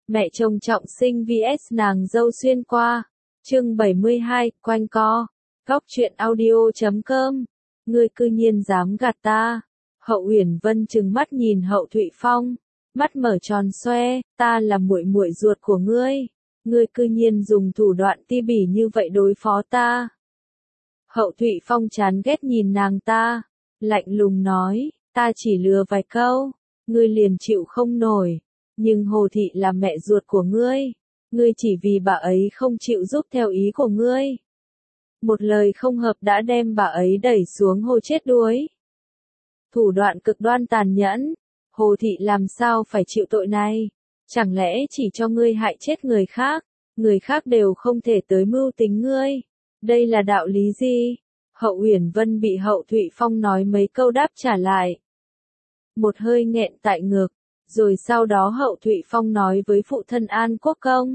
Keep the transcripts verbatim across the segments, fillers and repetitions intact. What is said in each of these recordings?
Mẹ chồng trọng sinh vs nàng dâu xuyên qua. Chương bảy mươi hai, quanh co. Góc truyện audio chấm com. Ngươi cư nhiên dám gạt ta. Hậu Uyển Vân trừng mắt nhìn Hậu Thụy Phong, mắt mở tròn xoe, ta là muội muội ruột của ngươi, ngươi cư nhiên dùng thủ đoạn ti bỉ như vậy đối phó ta. Hậu Thụy Phong chán ghét nhìn nàng ta, lạnh lùng nói, ta chỉ lừa vài câu, ngươi liền chịu không nổi, nhưng Hồ Thị là mẹ ruột của ngươi, ngươi chỉ vì bà ấy không chịu giúp theo ý của ngươi. Một lời không hợp đã đem bà ấy đẩy xuống hồ chết đuối. Thủ đoạn cực đoan tàn nhẫn, Hồ Thị làm sao phải chịu tội này? Chẳng lẽ chỉ cho ngươi hại chết người khác, người khác đều không thể tới mưu tính ngươi? Đây là đạo lý gì? Hậu Uyển Vân bị Hậu Thụy Phong nói mấy câu đáp trả lại. Một hơi nghẹn tại ngực, rồi sau đó Hậu Thụy Phong nói với phụ thân An Quốc Công.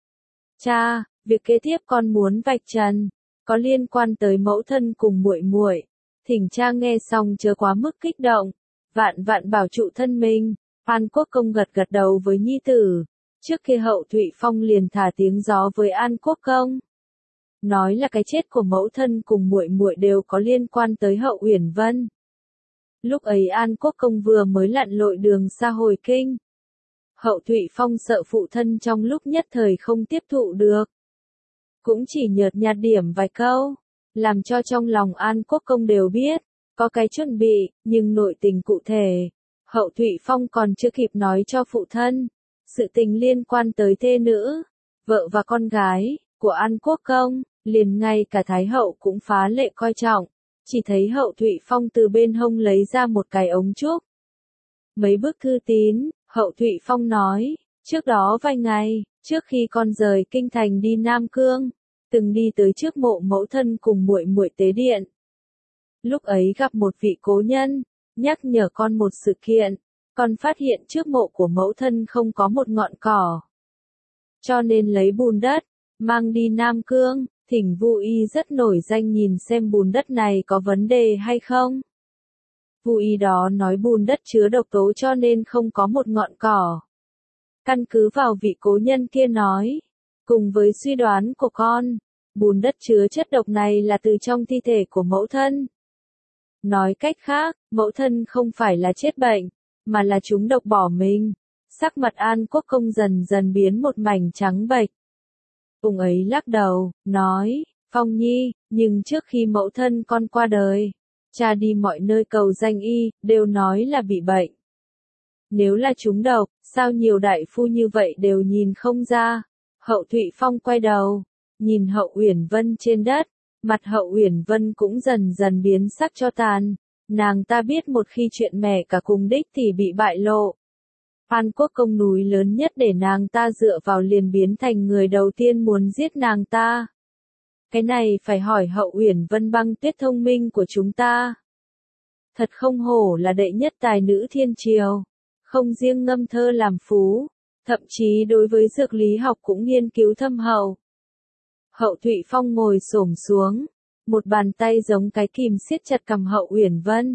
Cha, việc kế tiếp con muốn vạch trần, có liên quan tới mẫu thân cùng muội muội. Thỉnh cha nghe xong chớ quá mức kích động, vạn vạn bảo trụ thân mình. An Quốc Công gật gật đầu với nhi tử. Trước kia Hậu Thụy Phong liền thả tiếng gió với An Quốc Công, nói là cái chết của mẫu thân cùng muội muội đều có liên quan tới Hậu Uyển Vân. Lúc ấy An Quốc Công vừa mới lặn lội đường xa hồi kinh. Hậu Thụy Phong sợ phụ thân trong lúc nhất thời không tiếp thụ được, cũng chỉ nhợt nhạt điểm vài câu, làm cho trong lòng An Quốc Công đều biết, có cái chuẩn bị, nhưng nội tình cụ thể, Hậu Thụy Phong còn chưa kịp nói cho phụ thân. Sự tình liên quan tới thê nữ, vợ và con gái của An Quốc Công, liền ngay cả Thái Hậu cũng phá lệ coi trọng, chỉ thấy Hậu Thụy Phong từ bên hông lấy ra một cái ống trúc. Mấy bức thư tín, Hậu Thụy Phong nói, trước đó vài ngày, trước khi con rời kinh thành đi Nam Cương, từng đi tới trước mộ mẫu thân cùng muội muội tế điện. Lúc ấy gặp một vị cố nhân, nhắc nhở con một sự kiện, con phát hiện trước mộ của mẫu thân không có một ngọn cỏ. Cho nên lấy bùn đất, mang đi Nam Cương, thỉnh Vu Y rất nổi danh nhìn xem bùn đất này có vấn đề hay không. Vu Y đó nói bùn đất chứa độc tố cho nên không có một ngọn cỏ. Căn cứ vào vị cố nhân kia nói, cùng với suy đoán của con, bùn đất chứa chất độc này là từ trong thi thể của mẫu thân. Nói cách khác, mẫu thân không phải là chết bệnh, mà là trúng độc bỏ mình. Sắc mặt An Quốc Công dần dần biến một mảnh trắng bệch. Ông ấy lắc đầu, nói, Phong Nhi, nhưng trước khi mẫu thân con qua đời, cha đi mọi nơi cầu danh y, đều nói là bị bệnh. Nếu là trúng độc, sao nhiều đại phu như vậy đều nhìn không ra? Hậu Thụy Phong quay đầu, nhìn Hậu Uyển Vân trên đất, mặt Hậu Uyển Vân cũng dần dần biến sắc cho tàn. Nàng ta biết một khi chuyện mẹ cả cùng đích thì bị bại lộ, An Quốc Công núi lớn nhất để nàng ta dựa vào liền biến thành người đầu tiên muốn giết nàng ta. Cái này phải hỏi Hậu Uyển Vân băng tuyết thông minh của chúng ta. Thật không hổ là đệ nhất tài nữ thiên triều, không riêng ngâm thơ làm phú, thậm chí đối với dược lý học cũng nghiên cứu thâm hậu. Hậu Thụy Phong ngồi xổm xuống, một bàn tay giống cái kìm siết chặt cằm Hậu Uyển Vân.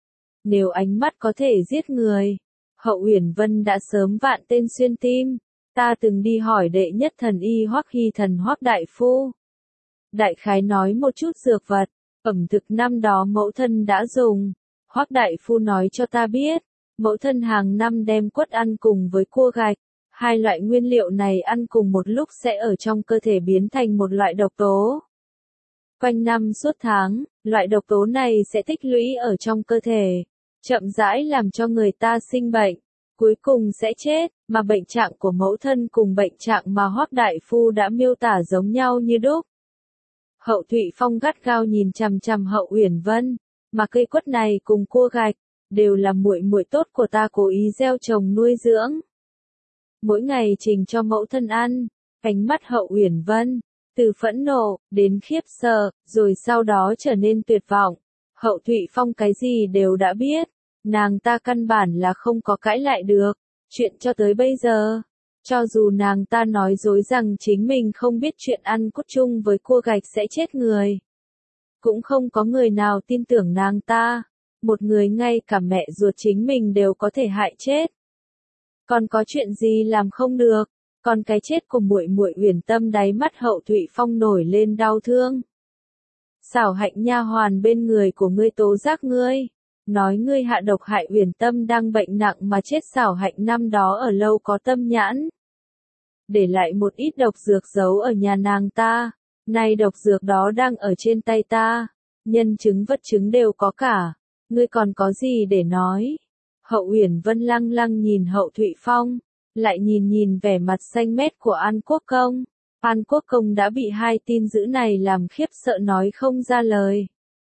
Nếu ánh mắt có thể giết người, Hậu Uyển Vân đã sớm vạn tên xuyên tim. Ta từng đi hỏi đệ nhất thần y Hoắc Hy Thần Hoắc đại phu. Đại khái nói một chút dược vật, ẩm thực năm đó mẫu thân đã dùng. Hoắc đại phu nói cho ta biết, mẫu thân hàng năm đem quất ăn cùng với cua gạch. Hai loại nguyên liệu này ăn cùng một lúc sẽ ở trong cơ thể biến thành một loại độc tố. Quanh năm suốt tháng, loại độc tố này sẽ tích lũy ở trong cơ thể, chậm rãi làm cho người ta sinh bệnh, cuối cùng sẽ chết, mà bệnh trạng của mẫu thân cùng bệnh trạng mà Hoắc đại phu đã miêu tả giống nhau như đúc. Hậu Thụy Phong gắt gao nhìn chằm chằm Hậu Uyển Vân, mà cây quất này cùng cua gạch đều là muội muội tốt của ta cố ý gieo trồng nuôi dưỡng. Mỗi ngày trình cho mẫu thân ăn. Ánh mắt Hậu Uyển Vân từ phẫn nộ đến khiếp sợ, rồi sau đó trở nên tuyệt vọng. Hậu Thụy Phong cái gì đều đã biết, nàng ta căn bản là không có cãi lại được. Chuyện cho tới bây giờ, cho dù nàng ta nói dối rằng chính mình không biết chuyện ăn cốt chung với cua gạch sẽ chết người, cũng không có người nào tin tưởng nàng ta. Một người ngay cả mẹ ruột chính mình đều có thể hại chết, còn có chuyện gì làm không được? Còn cái chết của muội muội Uyển Tâm, đáy mắt Hậu Thụy Phong nổi lên đau thương. Xảo Hạnh nha hoàn bên người của ngươi tố giác ngươi, nói ngươi hạ độc hại Uyển Tâm đang bệnh nặng mà chết. Xảo Hạnh năm đó ở lâu có tâm nhãn, để lại một ít độc dược giấu ở nhà nàng ta, nay độc dược đó đang ở trên tay ta, nhân chứng vật chứng đều có cả, ngươi còn có gì để nói? Hậu Uyển Vân lăng lăng nhìn Hậu Thụy Phong, lại nhìn nhìn vẻ mặt xanh mét của An Quốc Công. An Quốc Công đã bị hai tin dữ này làm khiếp sợ nói không ra lời.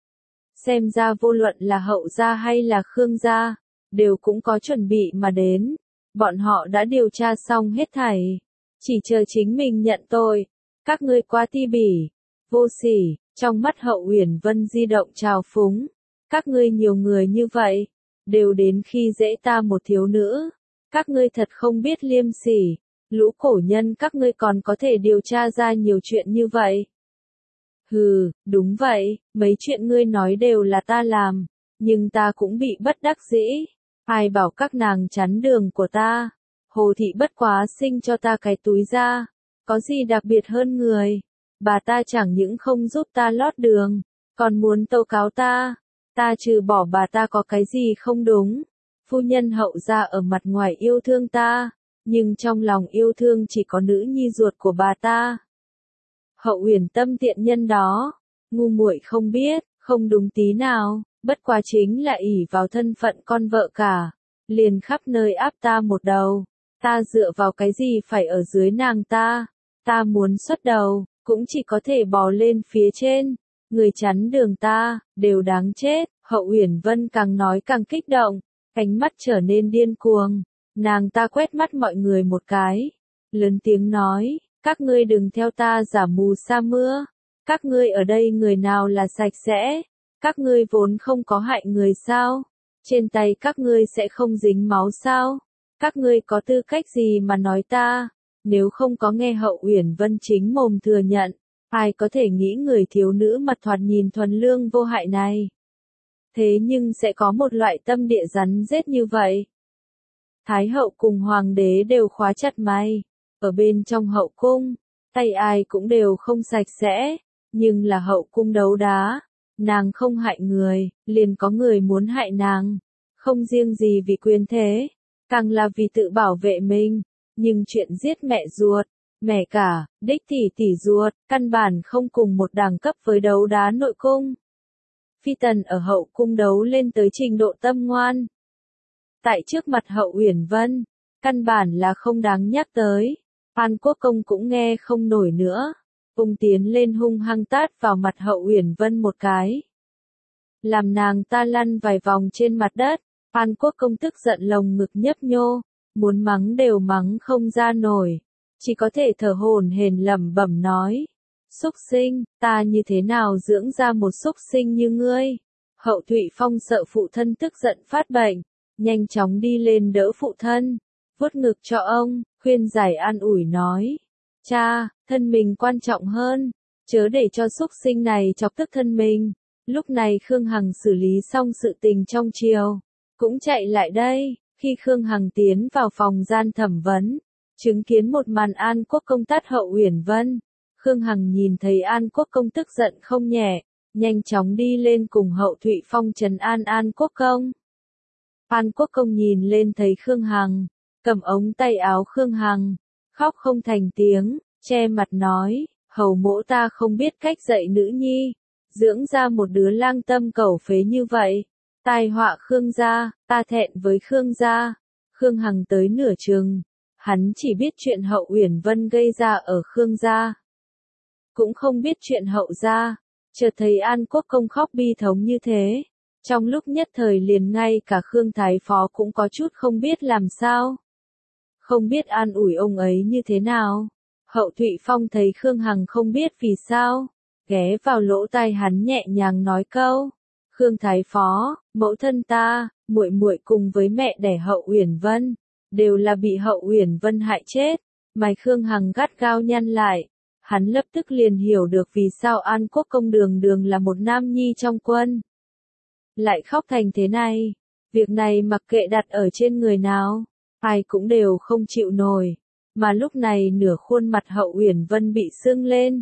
Xem ra vô luận là Hậu gia hay là Khương gia, đều cũng có chuẩn bị mà đến. Bọn họ đã điều tra xong hết thảy, chỉ chờ chính mình nhận tội. Các ngươi quá ti bỉ, vô sỉ. Trong mắt Hậu Uyển Vân di động trào phúng. Các ngươi nhiều người như vậy, đều đến khi dễ ta một thiếu nữ. Các ngươi thật không biết liêm sỉ. Lũ cổ nhân các ngươi còn có thể điều tra ra nhiều chuyện như vậy. Hừ, đúng vậy, mấy chuyện ngươi nói đều là ta làm, nhưng ta cũng bị bất đắc dĩ. Ai bảo các nàng chắn đường của ta? Hồ thị bất quá sinh cho ta cái túi ra, có gì đặc biệt hơn người? Bà ta chẳng những không giúp ta lót đường, còn muốn tố cáo ta. Ta trừ bỏ bà ta có cái gì không đúng? Phu nhân Hậu gia ở mặt ngoài yêu thương ta, nhưng trong lòng yêu thương chỉ có nữ nhi ruột của bà ta. Hậu Uyển Tâm tiện nhân đó, ngu muội không biết, không đúng tí nào, bất quá chính là ỷ vào thân phận con vợ cả, liền khắp nơi áp ta một đầu. Ta dựa vào cái gì phải ở dưới nàng ta? Ta muốn xuất đầu, cũng chỉ có thể bò lên phía trên. Người chắn đường ta, đều đáng chết. Hậu Uyển Vân càng nói càng kích động, ánh mắt trở nên điên cuồng. Nàng ta quét mắt mọi người một cái, lớn tiếng nói, các ngươi đừng theo ta giả mù sa mưa. Các ngươi ở đây người nào là sạch sẽ? Các ngươi vốn không có hại người sao? Trên tay các ngươi sẽ không dính máu sao? Các ngươi có tư cách gì mà nói ta? Nếu không có nghe Hậu Uyển Vân chính mồm thừa nhận, ai có thể nghĩ người thiếu nữ mặt thoạt nhìn thuần lương vô hại này? Thế nhưng sẽ có một loại tâm địa rắn rết như vậy. Thái hậu cùng hoàng đế đều khóa chặt mày, ở bên trong hậu cung, tay ai cũng đều không sạch sẽ, nhưng là hậu cung đấu đá, nàng không hại người, liền có người muốn hại nàng, không riêng gì vì quyền thế, càng là vì tự bảo vệ mình, nhưng chuyện giết mẹ ruột, mẹ cả, đích tỷ tỷ ruột, căn bản không cùng một đẳng cấp với đấu đá nội cung. Phi tần ở hậu cung đấu lên tới trình độ tâm ngoan. Tại trước mặt Hậu Uyển Vân, căn bản là không đáng nhắc tới. An Quốc Công cũng nghe không nổi nữa, ung tiến lên hung hăng tát vào mặt Hậu Uyển Vân một cái, làm nàng ta lăn vài vòng trên mặt đất. An Quốc Công tức giận lồng ngực nhấp nhô, muốn mắng đều mắng không ra nổi, chỉ có thể thở hổn hển lẩm bẩm nói, xúc sinh, ta như thế nào dưỡng ra một xúc sinh như ngươi? Hậu Thụy Phong sợ phụ thân tức giận phát bệnh, nhanh chóng đi lên đỡ phụ thân, vuốt ngực cho ông, khuyên giải an ủi nói, cha, thân mình quan trọng hơn, chớ để cho xúc sinh này chọc tức thân mình. Lúc này Khương Hằng xử lý xong sự tình trong triều, cũng chạy lại đây. Khi Khương Hằng tiến vào phòng gian thẩm vấn, chứng kiến một màn An Quốc Công tát Hậu Uyển Vân, Khương Hằng nhìn thấy An Quốc Công tức giận không nhẹ, nhanh chóng đi lên cùng Hậu Thụy Phong trấn an An Quốc Công. An Quốc Công nhìn lên thấy Khương Hằng, cầm ống tay áo Khương Hằng, khóc không thành tiếng, che mặt nói, hầu mỗ ta không biết cách dạy nữ nhi, dưỡng ra một đứa lang tâm cẩu phế như vậy, tai họa Khương gia, ta thẹn với Khương gia. Khương Hằng tới nửa chừng, hắn chỉ biết chuyện Hậu Uyển Vân gây ra ở Khương gia, cũng không biết chuyện Hậu gia. Chợt thấy An Quốc Công khóc bi thống như thế, trong lúc nhất thời liền ngay cả Khương Thái Phó cũng có chút không biết làm sao, không biết an ủi ông ấy như thế nào. Hậu Thụy Phong thấy Khương Hằng không biết vì sao, ghé vào lỗ tai hắn nhẹ nhàng nói câu, Khương Thái Phó, mẫu thân ta, muội muội cùng với mẹ đẻ Hậu Uyển Vân, đều là bị Hậu Uyển Vân hại chết. Mày Khương Hằng gắt gao nhăn lại, hắn lập tức liền hiểu được vì sao An Quốc Công đường đường là một nam nhi trong quân, lại khóc thành thế này. Việc này mặc kệ đặt ở trên người nào, ai cũng đều không chịu nổi. mà lúc này nửa khuôn mặt Hậu Uyển Vân bị sưng lên.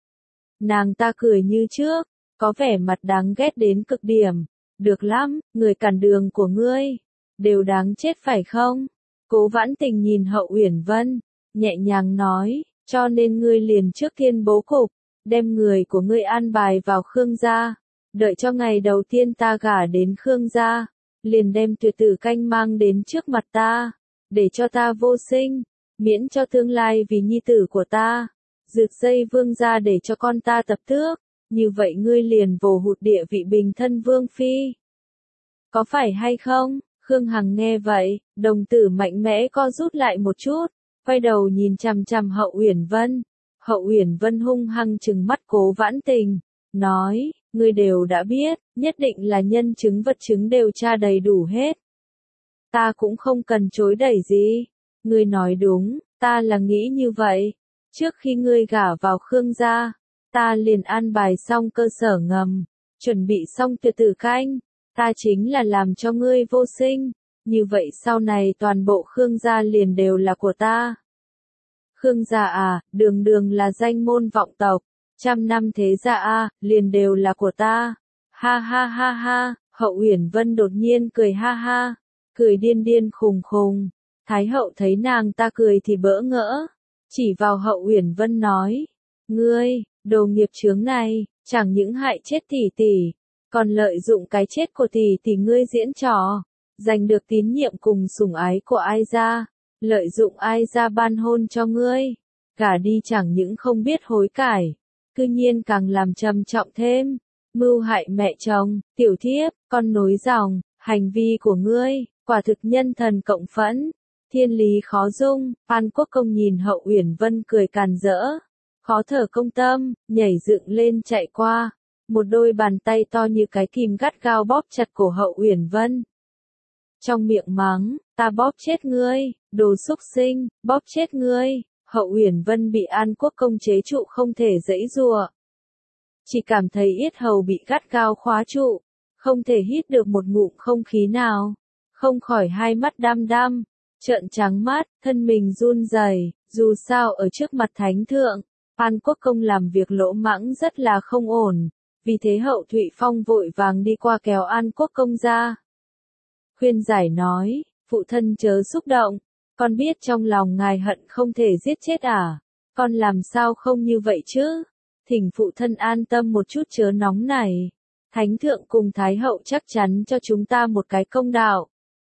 Nàng ta cười như trước, có vẻ mặt đáng ghét đến cực điểm. Được lắm, người cản đường của ngươi, đều đáng chết phải không? Cố Vãn Tình nhìn Hậu Uyển Vân, nhẹ nhàng nói, cho nên ngươi liền trước tiên bố cục, đem người của ngươi an bài vào Khương gia, đợi cho ngày đầu tiên ta gả đến Khương gia, liền đem Tuyệt Tử Canh mang đến trước mặt ta, để cho ta vô sinh, miễn cho tương lai vì nhi tử của ta, Dược Dây Vương gia để cho con ta tập tước, như vậy ngươi liền vồ hụt địa vị bình thân vương phi. Có phải hay không? Khương Hằng nghe vậy, đồng tử mạnh mẽ co rút lại một chút, quay đầu nhìn chằm chằm Hậu Uyển Vân. Hậu Uyển Vân hung hăng trừng mắt Cố Vãn Tình, nói, ngươi đều đã biết, nhất định là nhân chứng vật chứng đều tra đầy đủ hết. Ta cũng không cần chối đẩy gì. Ngươi nói đúng, ta là nghĩ như vậy. Trước khi ngươi gả vào Khương gia, ta liền an bài xong cơ sở ngầm, chuẩn bị xong Tuyệt Tử Canh, ta chính là làm cho ngươi vô sinh, như vậy sau này toàn bộ Khương gia liền đều là của ta. Khương gia à, đường đường là danh môn vọng tộc, trăm năm thế gia a, liền đều là của ta. Ha ha ha ha, Hậu Uyển Vân đột nhiên cười ha ha, cười điên điên khùng khùng. Thái hậu thấy nàng ta cười thì bỡ ngỡ, chỉ vào Hậu Uyển Vân nói, ngươi, đồ nghiệp chướng này, chẳng những hại chết tỷ tỷ, còn lợi dụng cái chết của tỷ tỷ ngươi diễn trò, giành được tín nhiệm cùng sủng ái của ai ra, lợi dụng ai ra ban hôn cho ngươi, cả đi chẳng những không biết hối cải, cư nhiên càng làm trầm trọng thêm, mưu hại mẹ chồng, tiểu thiếp, con nối dòng, hành vi của ngươi, quả thực nhân thần cộng phẫn, thiên lý khó dung. An Quốc Công nhìn Hậu Uyển Vân cười càn rỡ, khó thở công tâm, nhảy dựng lên chạy qua, một đôi bàn tay to như cái kìm gắt gao bóp chặt cổ Hậu Uyển Vân. Trong miệng mắng, ta bóp chết ngươi, đồ xúc sinh, bóp chết ngươi. Hậu Uyển Vân bị An Quốc Công chế trụ không thể giãy giụa, chỉ cảm thấy yết hầu bị gắt gao khóa trụ, không thể hít được một ngụm không khí nào, không khỏi hai mắt đăm đăm, trợn trắng mắt, thân mình run rẩy. Dù sao ở trước mặt thánh thượng, An Quốc Công làm việc lỗ mãng rất là không ổn, vì thế Hậu Thụy Phong vội vàng đi qua kéo An Quốc Công ra. Khuyên giải nói, phụ thân chớ xúc động, con biết trong lòng ngài hận không thể giết chết à, con làm sao không như vậy chứ, thỉnh phụ thân an tâm một chút chớ nóng này, thánh thượng cùng thái hậu chắc chắn cho chúng ta một cái công đạo.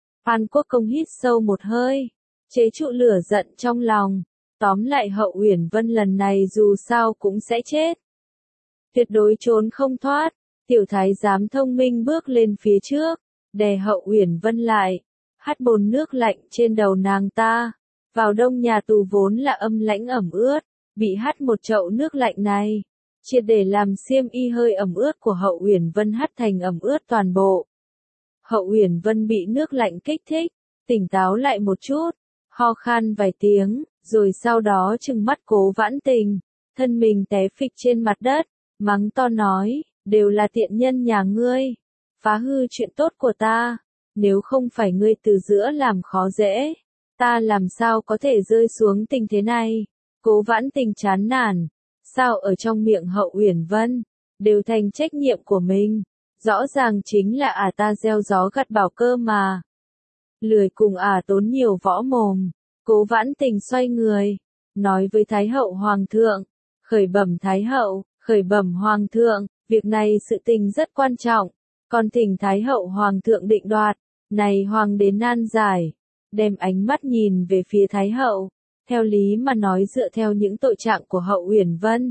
An Quốc Công hít sâu một hơi, chế trụ lửa giận trong lòng, tóm lại Hậu Uyển Vân lần này dù sao cũng sẽ chết, tuyệt đối trốn không thoát. Tiểu thái giám thông minh bước lên phía trước, đè Hậu Uyển Vân lại, hắt bồn nước lạnh trên đầu nàng ta. Vào đông nhà tù vốn là âm lãnh ẩm ướt, bị hắt một chậu nước lạnh này, triệt để làm xiêm y hơi ẩm ướt của Hậu Uyển Vân hắt thành ẩm ướt toàn bộ. Hậu Uyển Vân bị nước lạnh kích thích, tỉnh táo lại một chút, ho khan vài tiếng, rồi sau đó trừng mắt Cố Vãn Tình, thân mình té phịch trên mặt đất, mắng to nói, đều là tiện nhân nhà ngươi, phá hư chuyện tốt của ta, nếu không phải ngươi từ giữa làm khó dễ, ta làm sao có thể rơi xuống tình thế này. Cố Vãn Tình chán nản, sao ở trong miệng Hậu Uyển Vân, đều thành trách nhiệm của mình, rõ ràng chính là ả à ta gieo gió gặt bão cơ mà. Lười cùng ả à tốn nhiều võ mồm, Cố Vãn Tình xoay người, nói với Thái hậu Hoàng thượng, khởi bẩm Thái hậu, khởi bẩm Hoàng thượng, việc này sự tình rất quan trọng, còn thỉnh Thái hậu Hoàng thượng định đoạt, này Hoàng đế nan giải, đem ánh mắt nhìn về phía Thái hậu, theo lý mà nói dựa theo những tội trạng của Hậu Uyển Vân,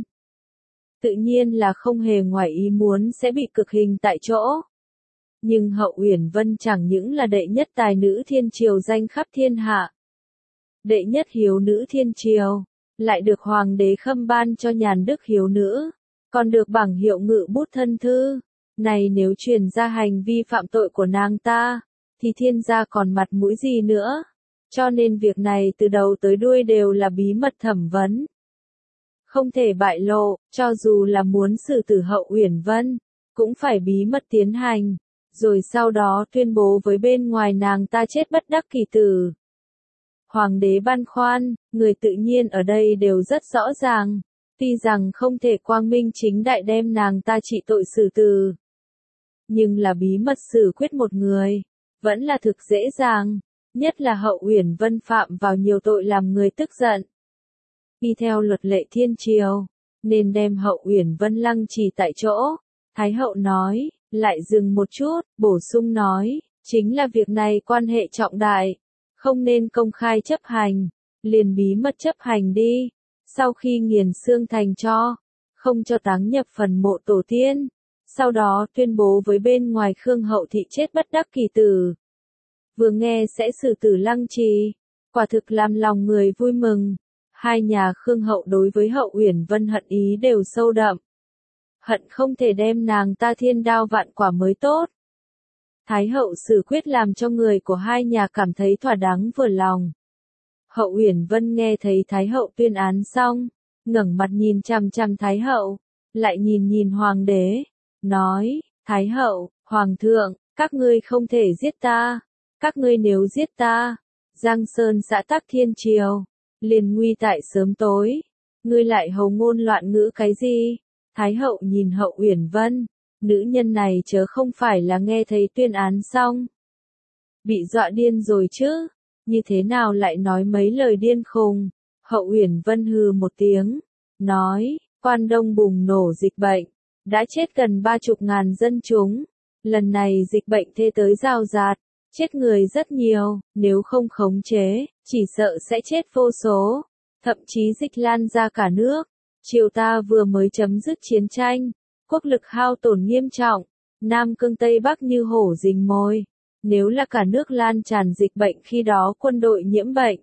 tự nhiên là không hề ngoài ý muốn sẽ bị cực hình tại chỗ. Nhưng Hậu Uyển Vân chẳng những là đệ nhất tài nữ thiên triều danh khắp thiên hạ, đệ nhất hiếu nữ thiên triều, lại được hoàng đế khâm ban cho nhàn đức hiếu nữ, còn được bảng hiệu ngự bút thân thư. Này nếu truyền ra hành vi phạm tội của nàng ta, thì thiên gia còn mặt mũi gì nữa. Cho nên việc này từ đầu tới đuôi đều là bí mật thẩm vấn, không thể bại lộ, cho dù là muốn xử tử Hậu Uyển Vân, cũng phải bí mật tiến hành, rồi sau đó tuyên bố với bên ngoài nàng ta chết bất đắc kỳ tử. Hoàng đế băn khoăn, người tự nhiên ở đây đều rất rõ ràng, tuy rằng không thể quang minh chính đại đem nàng ta trị tội xử tử. Nhưng là bí mật xử quyết một người, vẫn là thực dễ dàng, nhất là Hậu Uyển Vân phạm vào nhiều tội làm người tức giận. Y theo luật lệ thiên triều, nên đem Hậu Uyển Vân lăng trì tại chỗ. Thái hậu nói, lại dừng một chút, bổ sung nói, chính là việc này quan hệ trọng đại, không nên công khai chấp hành, liền bí mật chấp hành đi, sau khi nghiền xương thành tro, không cho táng nhập phần mộ tổ tiên, sau đó tuyên bố với bên ngoài Khương hậu thị chết bất đắc kỳ tử. Vừa nghe sẽ xử tử lăng trì, quả thực làm lòng người vui mừng. Hai nhà Khương hậu đối với Hậu Uyển Vân hận ý đều sâu đậm. Hận không thể đem nàng ta thiên đao vạn quả mới tốt. Thái hậu xử quyết làm cho người của hai nhà cảm thấy thỏa đáng vừa lòng. Hậu Uyển Vân nghe thấy Thái hậu tuyên án xong, ngẩng mặt nhìn chằm chằm Thái hậu, lại nhìn nhìn hoàng đế, nói, Thái hậu, hoàng thượng, các ngươi không thể giết ta, các ngươi nếu giết ta, Giang Sơn xã tắc thiên triều, liền nguy tại sớm tối, ngươi lại hầu ngôn loạn ngữ cái gì? Thái hậu nhìn Hậu Uyển Vân, nữ nhân này chớ không phải là nghe thấy tuyên án xong, bị dọa điên rồi chứ, như thế nào lại nói mấy lời điên khùng? Hậu Uyển Vân hừ một tiếng, nói, Quan Đông bùng nổ dịch bệnh, đã chết gần ba chục ngàn dân chúng, lần này dịch bệnh thê tới rào rạt, chết người rất nhiều, nếu không khống chế, chỉ sợ sẽ chết vô số, thậm chí dịch lan ra cả nước. Triều ta vừa mới chấm dứt chiến tranh, quốc lực hao tổn nghiêm trọng, Nam Cương Tây Bắc như hổ rình mồi, nếu là cả nước lan tràn dịch bệnh khi đó quân đội nhiễm bệnh,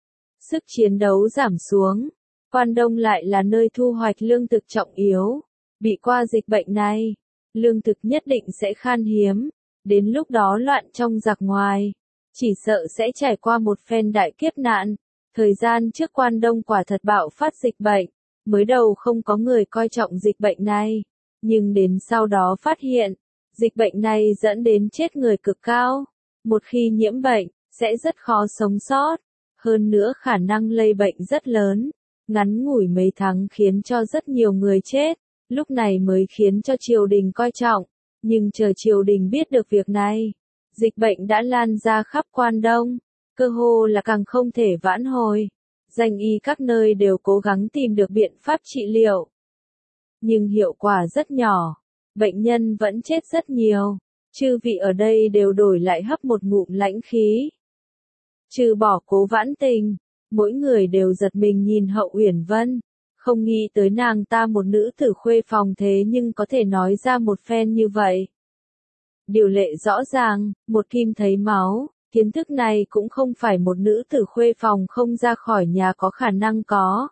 sức chiến đấu giảm xuống, Quan Đông lại là nơi thu hoạch lương thực trọng yếu, bị qua dịch bệnh này, lương thực nhất định sẽ khan hiếm, đến lúc đó loạn trong giặc ngoài, chỉ sợ sẽ trải qua một phen đại kiếp nạn. Thời gian trước Quan Đông quả thật bạo phát dịch bệnh, mới đầu không có người coi trọng dịch bệnh này, nhưng đến sau đó phát hiện, dịch bệnh này dẫn đến chết người cực cao, một khi nhiễm bệnh, sẽ rất khó sống sót, hơn nữa khả năng lây bệnh rất lớn, ngắn ngủi mấy tháng khiến cho rất nhiều người chết, lúc này mới khiến cho triều đình coi trọng, nhưng chờ triều đình biết được việc này, dịch bệnh đã lan ra khắp Quan Đông, cơ hồ là càng không thể vãn hồi. Danh y các nơi đều cố gắng tìm được biện pháp trị liệu. Nhưng hiệu quả rất nhỏ, bệnh nhân vẫn chết rất nhiều, chư vị ở đây đều đổi lại hấp một ngụm lãnh khí. Trừ bỏ Cố Vãn Tình, mỗi người đều giật mình nhìn Hậu Uyển Vân, không nghĩ tới nàng ta một nữ tử khuê phòng thế nhưng có thể nói ra một phen như vậy. Điều lệ rõ ràng, một kim thấy máu. Kiến thức này cũng không phải một nữ tử khuê phòng không ra khỏi nhà có khả năng có.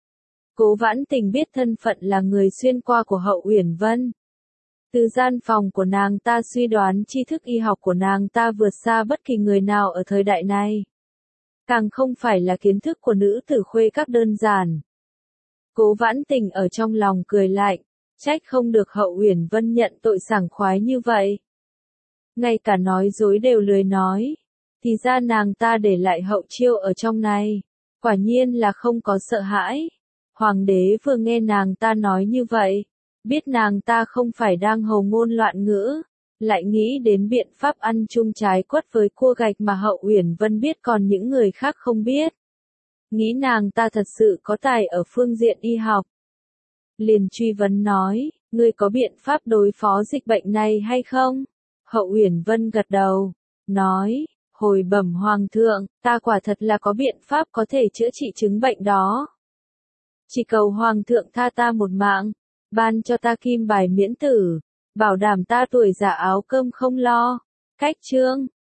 Cố Vãn Tình biết thân phận là người xuyên qua của Hậu Uyển Vân. Từ gian phòng của nàng ta suy đoán tri thức y học của nàng ta vượt xa bất kỳ người nào ở thời đại này. Càng không phải là kiến thức của nữ tử khuê các đơn giản. Cố Vãn Tình ở trong lòng cười lạnh, trách không được Hậu Uyển Vân nhận tội sảng khoái như vậy. Ngay cả nói dối đều lười nói. Thì ra nàng ta để lại Hậu Chiêu ở trong này, quả nhiên là không có sợ hãi. Hoàng đế vừa nghe nàng ta nói như vậy, biết nàng ta không phải đang hầu ngôn loạn ngữ, lại nghĩ đến biện pháp ăn chung trái quất với cua gạch mà Hậu Uyển Vân biết còn những người khác không biết. Nghĩ nàng ta thật sự có tài ở phương diện y học. Liền truy vấn nói, ngươi có biện pháp đối phó dịch bệnh này hay không? Hậu Uyển Vân gật đầu, nói, hồi bẩm hoàng thượng, ta quả thật là có biện pháp có thể chữa trị chứng bệnh đó. Chỉ cầu hoàng thượng tha ta một mạng, ban cho ta kim bài miễn tử, bảo đảm ta tuổi già áo cơm không lo. Cách chương